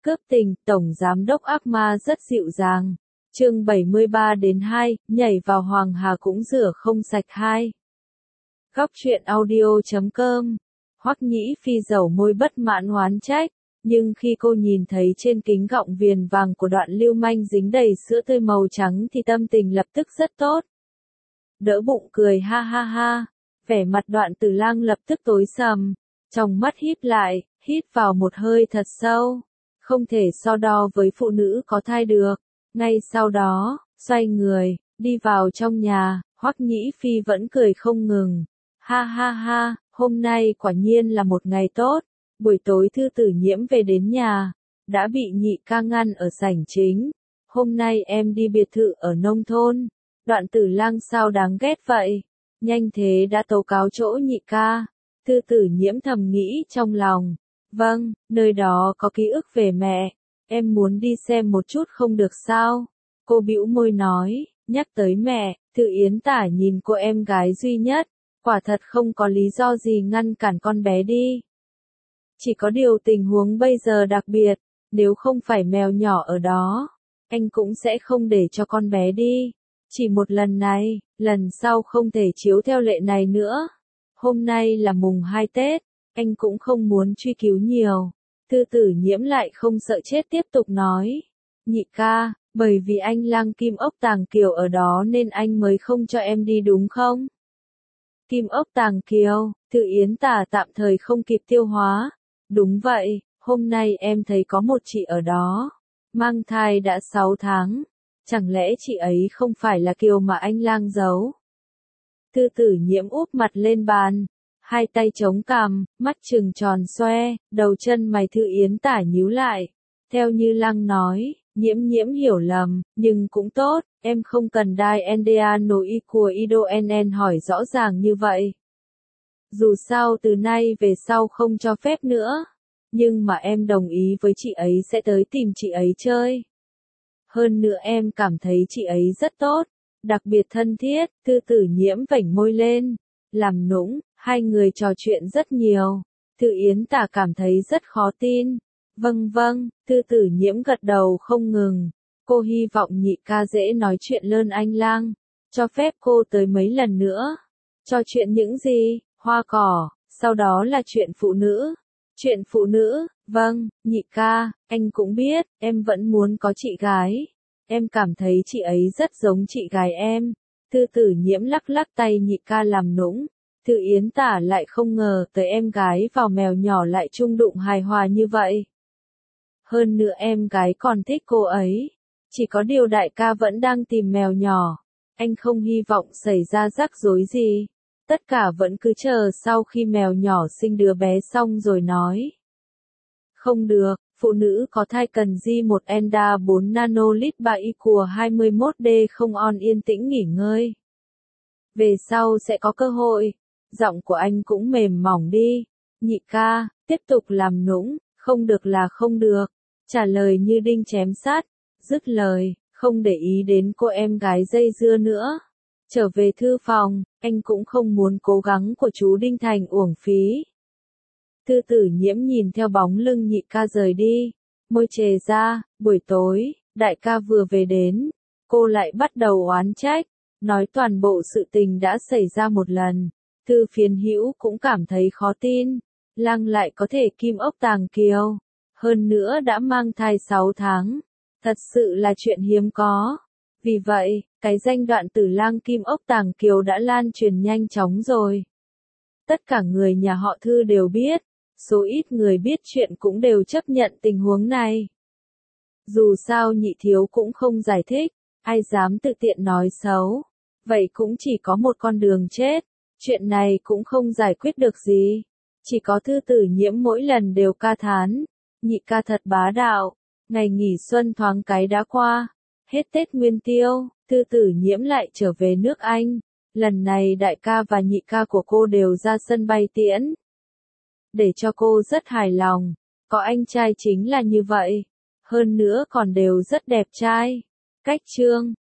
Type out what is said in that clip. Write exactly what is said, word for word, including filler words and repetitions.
Cướp tình, Tổng Giám đốc ác ma rất dịu dàng. Chương bảy mươi ba đến hai, nhảy vào Hoàng Hà cũng rửa không sạch hai. Góc truyện audio chấm com. Hoắc Nhĩ Phi dầu môi bất mãn oán trách, nhưng khi cô nhìn thấy trên kính gọng viền vàng của Đoạn Lưu Manh dính đầy sữa tươi màu trắng thì tâm tình lập tức rất tốt. Đỡ bụng cười ha ha ha, vẻ mặt Đoạn Tử Lang lập tức tối sầm, trong mắt híp lại, hít vào một hơi thật sâu. Không thể so đo với phụ nữ có thai được. Ngay sau đó, xoay người, đi vào trong nhà, Hoắc Nhĩ Phi vẫn cười không ngừng. Ha ha ha, hôm nay quả nhiên là một ngày tốt. Buổi tối Thư Tử Nhiễm về đến nhà, đã bị nhị ca ngăn ở sảnh chính. Hôm nay em đi biệt thự ở nông thôn. Đoạn Tử Lang sao đáng ghét vậy? Nhanh thế đã tố cáo chỗ nhị ca. Thư Tử Nhiễm thầm nghĩ trong lòng. Vâng, nơi đó có ký ức về mẹ, em muốn đi xem một chút không được sao? Cô bĩu môi nói, nhắc tới mẹ, Thư Yến Tả nhìn cô em gái duy nhất, quả thật không có lý do gì ngăn cản con bé đi. Chỉ có điều tình huống bây giờ đặc biệt, nếu không phải mèo nhỏ ở đó, anh cũng sẽ không để cho con bé đi. Chỉ một lần này, lần sau không thể chiếu theo lệ này nữa. Hôm nay là mùng hai Tết. Anh cũng không muốn truy cứu nhiều. Thư Tử Nhiễm lại không sợ chết tiếp tục nói. Nhị ca, bởi vì anh Lang Kim Ốc Tàng Kiều ở đó nên anh mới không cho em đi đúng không? Kim Ốc Tàng Kiều, Thư Yến Tả tạm thời không kịp tiêu hóa. Đúng vậy, hôm nay em thấy có một chị ở đó. Mang thai đã sáu tháng. Chẳng lẽ chị ấy không phải là Kiều mà anh Lang giấu? Thư Tử Nhiễm úp mặt lên bàn. Hai tay chống cằm, mắt trừng tròn xoe, đầu chân mày Thư Yến Tả nhíu lại. Theo như Lăng nói, Nhiễm Nhiễm hiểu lầm, nhưng cũng tốt, em không cần đai en đê a nội y của Ido en en hỏi rõ ràng như vậy. Dù sao từ nay về sau không cho phép nữa, nhưng mà em đồng ý với chị ấy sẽ tới tìm chị ấy chơi. Hơn nữa em cảm thấy chị ấy rất tốt, đặc biệt thân thiết. Thư Tử Nhiễm vểnh môi lên, làm nũng. Hai người trò chuyện rất nhiều. Thư Yến Tả cảm thấy rất khó tin. Vâng vâng, Thư Tử Nhiễm gật đầu không ngừng. Cô hy vọng nhị ca dễ nói chuyện lơn anh Lang. Cho phép cô tới mấy lần nữa. Trò chuyện những gì? Hoa cỏ, sau đó là chuyện phụ nữ. Chuyện phụ nữ, vâng, nhị ca, anh cũng biết, em vẫn muốn có chị gái. Em cảm thấy chị ấy rất giống chị gái em. Thư Tử Nhiễm lắc lắc tay nhị ca làm nũng. Thư Yến Tả lại không ngờ tới em gái vào mèo nhỏ lại chung đụng hài hòa như vậy. Hơn nữa em gái còn thích cô ấy. Chỉ có điều đại ca vẫn đang tìm mèo nhỏ. Anh không hy vọng xảy ra rắc rối gì. Tất cả vẫn cứ chờ sau khi mèo nhỏ sinh đứa bé xong rồi nói. Không được, phụ nữ có thai cần G một Enda bốn nanolit ba y của hai mươi mốt D không on yên tĩnh nghỉ ngơi. Về sau sẽ có cơ hội. Giọng của anh cũng mềm mỏng đi. Nhị ca, tiếp tục làm nũng, không được là không được. Trả lời như đinh chém sát. Dứt lời, không để ý đến cô em gái dây dưa nữa. Trở về thư phòng, anh cũng không muốn cố gắng của chú Đinh Thành uổng phí. Thư Tử Nhiễm nhìn theo bóng lưng nhị ca rời đi. Môi chề ra, buổi tối, đại ca vừa về đến. Cô lại bắt đầu oán trách. Nói toàn bộ sự tình đã xảy ra một lần. Thư Phiến Hữu cũng cảm thấy khó tin. Lăng lại có thể Kim Ốc Tàng Kiều. Hơn nữa đã mang thai sáu tháng. Thật sự là chuyện hiếm có. Vì vậy, cái danh Đoạn Tử Lang Kim Ốc Tàng Kiều đã lan truyền nhanh chóng rồi. Tất cả người nhà họ Thư đều biết. Số ít người biết chuyện cũng đều chấp nhận tình huống này. Dù sao nhị thiếu cũng không giải thích. Ai dám tự tiện nói xấu. Vậy cũng chỉ có một con đường chết. Chuyện này cũng không giải quyết được gì. Chỉ có Thư Tử Nhiễm mỗi lần đều ca thán. Nhị ca thật bá đạo. Ngày nghỉ xuân thoáng cái đã qua. Hết Tết Nguyên Tiêu, Thư Tử Nhiễm lại trở về nước Anh. Lần này đại ca và nhị ca của cô đều ra sân bay tiễn. Để cho cô rất hài lòng. Có anh trai chính là như vậy. Hơn nữa còn đều rất đẹp trai. Cách chương